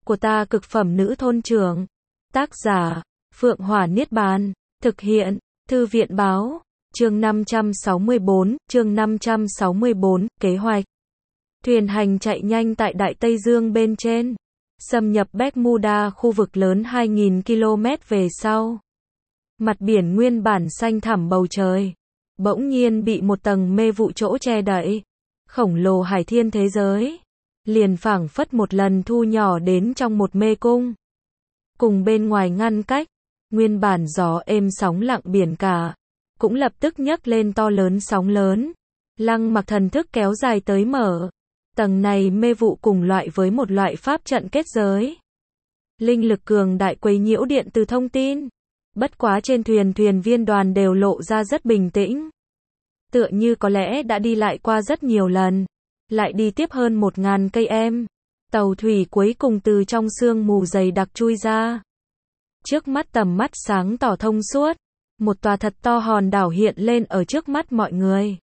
của ta cực phẩm nữ thôn trưởng. Tác giả, Phượng Hỏa Niết Bàn. Thực hiện, Thư viện Báo. Chương 564, kế hoạch. Thuyền hành chạy nhanh tại Đại Tây Dương bên trên. Xâm nhập Bermuda, khu vực lớn 2.000 km về sau. Mặt biển nguyên bản xanh thẳm bầu trời. Bỗng nhiên bị một tầng mê vụ chỗ che đậy. Khổng lồ hải thiên thế giới. Liền phảng phất một lần thu nhỏ đến trong một mê cung. Cùng bên ngoài ngăn cách. Nguyên bản gió êm sóng lặng biển cả. Cũng lập tức nhấc lên to lớn sóng lớn. Lăng Mặc thần thức kéo dài tới mở. Tầng này mê vụ cùng loại với một loại pháp trận kết giới. Linh lực cường đại quấy nhiễu điện từ thông tin. Bất quá trên thuyền thuyền viên đoàn đều lộ ra rất bình tĩnh. Tựa như có lẽ đã đi lại qua rất nhiều lần. Lại đi tiếp hơn 1.000 cây em. Tàu thủy cuối cùng từ trong sương mù dày đặc chui ra. Trước mắt tầm mắt sáng tỏ thông suốt. Một tòa thật to hòn đảo hiện lên ở trước mắt mọi người.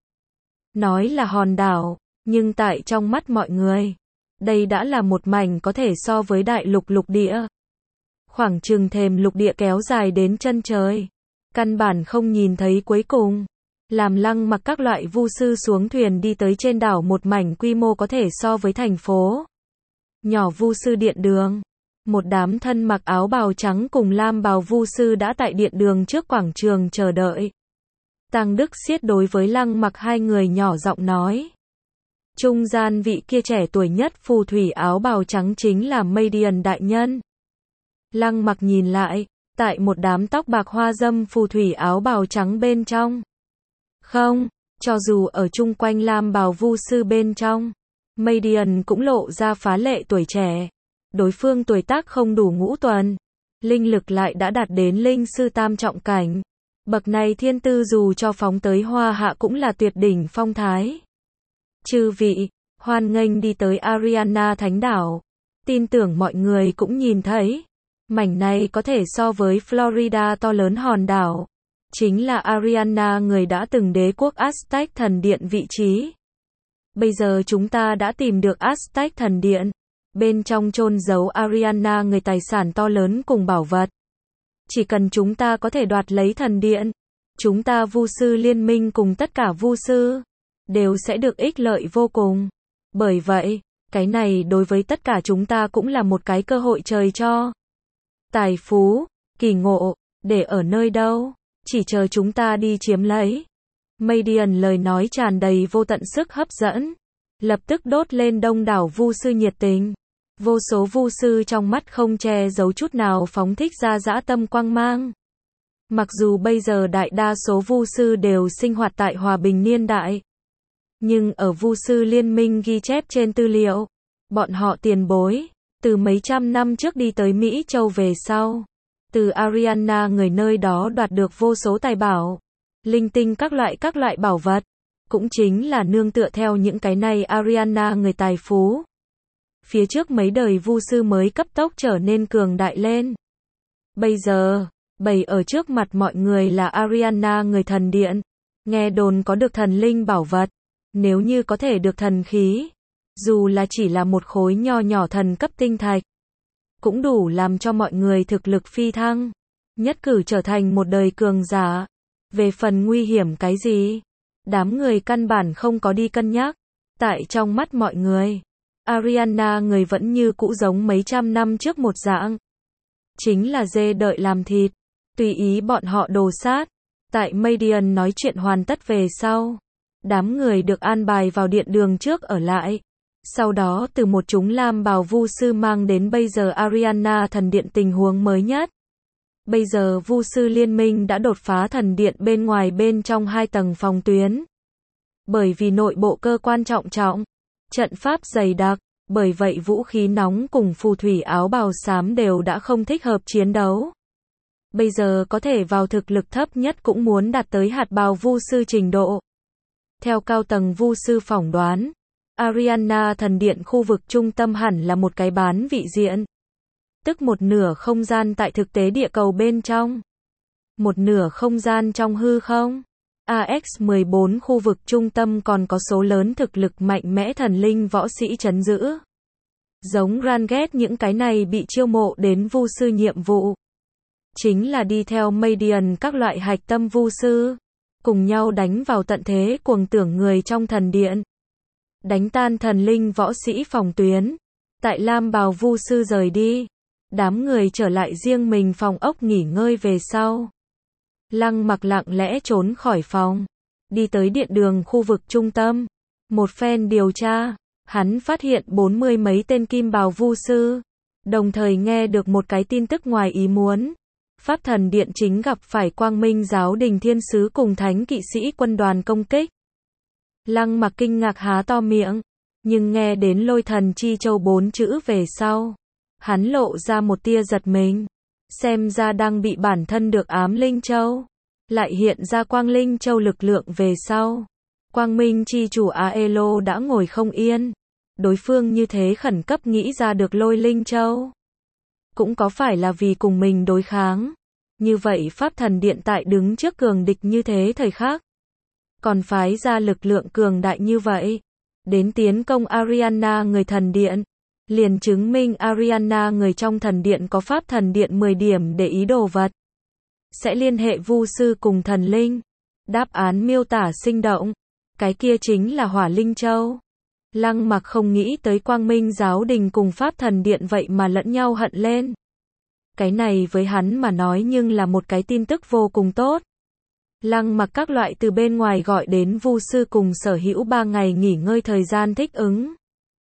Nói là hòn đảo, nhưng tại trong mắt mọi người, đây đã là một mảnh có thể so với đại lục lục địa. Khoảng chừng thềm lục địa kéo dài đến chân trời. Căn bản không nhìn thấy cuối cùng. Làm Lăng Mặc các loại vu sư xuống thuyền đi tới trên đảo một mảnh quy mô có thể so với thành phố. Nhỏ vu sư điện đường. Một đám thân mặc áo bào trắng cùng lam bào vu sư đã tại điện đường trước quảng trường chờ đợi. Tăng Đức Siết đối với Lăng Mặc hai người nhỏ giọng nói. Trung gian vị kia trẻ tuổi nhất phù thủy áo bào trắng chính là Madian đại nhân. Lăng Mặc nhìn lại, tại một đám tóc bạc hoa dâm phù thủy áo bào trắng bên trong. Không, cho dù ở chung quanh lam bào vu sư bên trong, Madian cũng lộ ra phá lệ tuổi trẻ. Đối phương tuổi tác không đủ ngũ tuần, linh lực lại đã đạt đến linh sư tam trọng cảnh. Bậc này thiên tư dù cho phóng tới hoa hạ cũng là tuyệt đỉnh phong thái. Chư vị, hoan nghênh đi tới Ariana Thánh Đảo. Tin tưởng mọi người cũng nhìn thấy. Mảnh này có thể so với Florida to lớn hòn đảo. Chính là Ariana, người đã từng đế quốc Aztec thần điện vị trí. Bây giờ chúng ta đã tìm được Aztec thần điện. Bên trong chôn giấu Ariana, người tài sản to lớn cùng bảo vật. Chỉ cần chúng ta có thể đoạt lấy thần điện, chúng ta vu sư liên minh cùng tất cả vu sư đều sẽ được ích lợi vô cùng. Bởi vậy, cái này đối với tất cả chúng ta cũng là một cái cơ hội trời cho. Tài phú, kỳ ngộ, để ở nơi đâu, chỉ chờ chúng ta đi chiếm lấy. Madian lời nói tràn đầy vô tận sức hấp dẫn, lập tức đốt lên đông đảo vu sư nhiệt tình. Vô số vu sư trong mắt không che giấu chút nào phóng thích ra dã tâm quang mang. Mặc dù bây giờ đại đa số vu sư đều sinh hoạt tại hòa bình niên đại, nhưng ở vu sư liên minh ghi chép trên tư liệu, bọn họ tiền bối, từ mấy trăm năm trước đi tới Mỹ Châu về sau, từ Ariana người nơi đó đoạt được vô số tài bảo, linh tinh các loại bảo vật, cũng chính là nương tựa theo những cái này Ariana người tài phú. Phía trước mấy đời vu sư mới cấp tốc trở nên cường đại lên. Bây giờ, bày ở trước mặt mọi người là Ariana người thần điện. Nghe đồn có được thần linh bảo vật. Nếu như có thể được thần khí, dù là chỉ là một khối nho nhỏ thần cấp tinh thạch, cũng đủ làm cho mọi người thực lực phi thăng. Nhất cử trở thành một đời cường giả. Về phần nguy hiểm cái gì, đám người căn bản không có đi cân nhắc. Tại trong mắt mọi người, Ariana người vẫn như cũ giống mấy trăm năm trước một dạng. Chính là dê đợi làm thịt. Tùy ý bọn họ đồ sát. Tại Madian nói chuyện hoàn tất về sau, đám người được an bài vào điện đường trước ở lại. Sau đó từ một chúng lam bào vu sư mang đến bây giờ Ariana thần điện tình huống mới nhất. Bây giờ vu sư liên minh đã đột phá thần điện bên ngoài bên trong 2 tầng phòng tuyến. Bởi vì nội bộ cơ quan trọng, trận pháp dày đặc, bởi vậy vũ khí nóng cùng phù thủy áo bào xám đều đã không thích hợp chiến đấu. Bây giờ có thể vào thực lực thấp nhất cũng muốn đạt tới hạt bào vu sư trình độ. Theo cao tầng vu sư phỏng đoán, Ariana thần điện khu vực trung tâm hẳn là một cái bán vị diện. Tức một nửa không gian tại thực tế địa cầu bên trong. Một nửa không gian trong hư không. AX-14 khu vực trung tâm còn có số lớn thực lực mạnh mẽ thần linh võ sĩ trấn giữ. Giống Ranget những cái này bị chiêu mộ đến vu sư nhiệm vụ. Chính là đi theo Madian các loại hạch tâm vu sư. Cùng nhau đánh vào tận thế cuồng tưởng người trong thần điện. Đánh tan thần linh võ sĩ phòng tuyến. Tại Lam Bào vu sư rời đi. Đám người trở lại riêng mình phòng ốc nghỉ ngơi về sau. Lăng Mặc lặng lẽ trốn khỏi phòng. Đi tới điện đường khu vực trung tâm. Một phen điều tra. Hắn phát hiện 40 mấy tên kim bào vu sư. Đồng thời nghe được một cái tin tức ngoài ý muốn. Pháp thần điện chính gặp phải Quang Minh giáo đình thiên sứ cùng thánh kỵ sĩ quân đoàn công kích. Lăng Mặc kinh ngạc há to miệng. Nhưng nghe đến Lôi thần chi châu 4 chữ về sau. Hắn lộ ra một tia giật mình. Xem ra đang bị bản thân được ám linh châu. Lại hiện ra quang linh châu lực lượng về sau. Quang Minh chi chủ Aelo đã ngồi không yên. Đối phương như thế khẩn cấp nghĩ ra được Lôi linh châu. Cũng có phải là vì cùng mình đối kháng. Như vậy Pháp thần điện tại đứng trước cường địch như thế thời khắc. Còn phái ra lực lượng cường đại như vậy. Đến tiến công Ariana người thần điện. Liền chứng minh Ariana người trong thần điện có Pháp thần điện 10 điểm để ý đồ vật. Sẽ liên hệ vu sư cùng thần linh. Đáp án miêu tả sinh động. Cái kia chính là Hỏa Linh Châu. Lăng Mặc không nghĩ tới Quang Minh giáo đình cùng Pháp thần điện vậy mà lẫn nhau hận lên. Cái này với hắn mà nói nhưng là một cái tin tức vô cùng tốt. Lăng Mặc các loại từ bên ngoài gọi đến vu sư cùng sở hữu 3 ngày nghỉ ngơi thời gian thích ứng.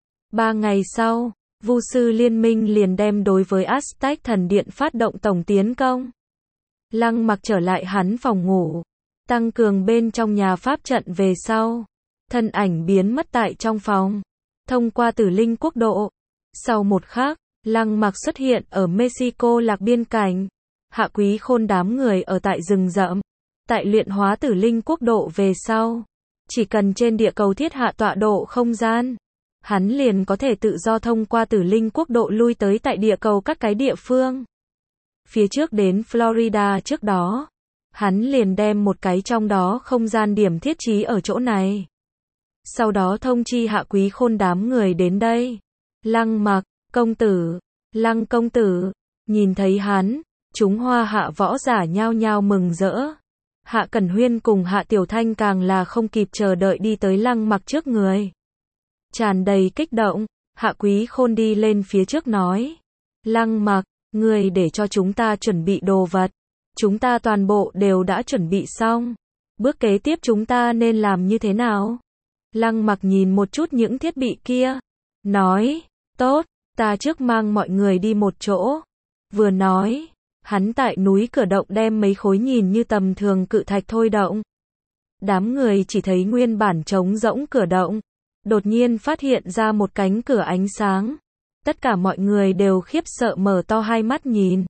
3 ngày sau, vu sư liên minh liền đem đối với Aztec thần điện phát động tổng tiến công. Lăng Mặc trở lại hắn phòng ngủ, tăng cường bên trong nhà pháp trận về sau. Thân ảnh biến mất tại trong phòng, thông qua Tử Linh quốc độ. Sau một khắc, Lăng Mặc xuất hiện ở Mexico lạc biên cảnh. Hạ Quý Khôn đám người ở tại rừng rậm. Tại luyện hóa Tử Linh quốc độ về sau, chỉ cần trên địa cầu thiết hạ tọa độ không gian, hắn liền có thể tự do thông qua Tử Linh quốc độ lui tới tại địa cầu các cái địa phương. Phía trước đến Florida trước đó, hắn liền đem một cái trong đó không gian điểm thiết trí ở chỗ này. Sau đó thông chi Hạ Quý Khôn đám người đến đây. Lăng Mặc, công tử, Lăng công tử, nhìn thấy hắn, chúng Hoa Hạ võ giả nhao nhao mừng rỡ. Hạ Cẩn Huyên cùng Hạ Tiểu Thanh càng là không kịp chờ đợi đi tới Lăng Mặc trước người. Tràn đầy kích động, Hạ Quý Khôn đi lên phía trước nói. Lăng Mặc, người để cho chúng ta chuẩn bị đồ vật. Chúng ta toàn bộ đều đã chuẩn bị xong. Bước kế tiếp chúng ta nên làm như thế nào? Lăng Mặc nhìn một chút những thiết bị kia. Nói, tốt, ta trước mang mọi người đi một chỗ. Vừa nói, hắn tại núi cửa động đem mấy khối nhìn như tầm thường cự thạch thôi động. Đám người chỉ thấy nguyên bản trống rỗng cửa động. Đột nhiên phát hiện ra một cánh cửa ánh sáng. Tất cả mọi người đều khiếp sợ mở to hai mắt nhìn.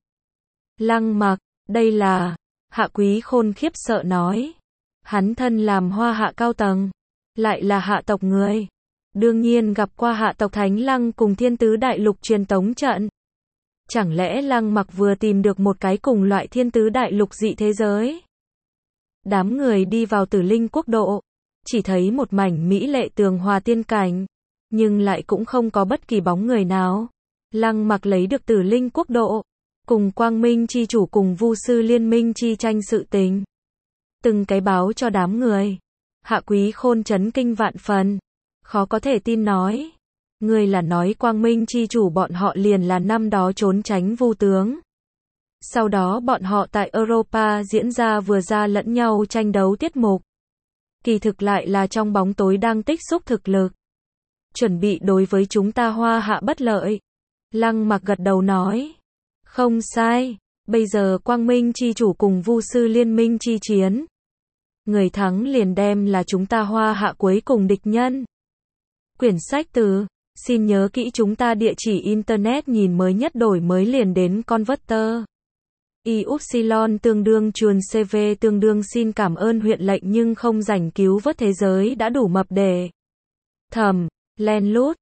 Lăng Mặc, đây là... Hạ Quý Khôn khiếp sợ nói. Hắn thân làm Hoa Hạ cao tầng. Lại là hạ tộc người. Đương nhiên gặp qua hạ tộc Thánh Lăng cùng Thiên Tứ Đại Lục truyền tống trận. Chẳng lẽ Lăng Mặc vừa tìm được một cái cùng loại Thiên Tứ Đại Lục dị thế giới? Đám người đi vào Tử Linh quốc độ. Chỉ thấy một mảnh mỹ lệ tường hòa tiên cảnh. Nhưng lại cũng không có bất kỳ bóng người nào. Lăng Mặc lấy được Tử Linh quốc độ. Cùng Quang Minh chi chủ cùng vu sư liên minh chi tranh sự tình. Từng cái báo cho đám người. Hạ Quý Khôn chấn kinh vạn phần. Khó có thể tin nói. Người là nói Quang Minh chi chủ bọn họ liền là năm đó trốn tránh vu tướng. Sau đó bọn họ tại Europa diễn ra vừa ra lẫn nhau tranh đấu tiết mục. Kỳ thực lại là trong bóng tối đang tích xúc thực lực. Chuẩn bị đối với chúng ta Hoa Hạ bất lợi. Lăng Mặc gật đầu nói. Không sai. Bây giờ Quang Minh chi chủ cùng vu sư liên minh chi chiến. Người thắng liền đem là chúng ta Hoa Hạ cuối cùng địch nhân. Quyển sách từ. Xin nhớ kỹ chúng ta địa chỉ internet nhìn mới nhất đổi mới liền đến Converter. Y-upsilon tương đương chuồn CV tương đương xin cảm ơn huyện lệnh nhưng không rảnh cứu vớt thế giới đã đủ mập để. Thầm, len lút.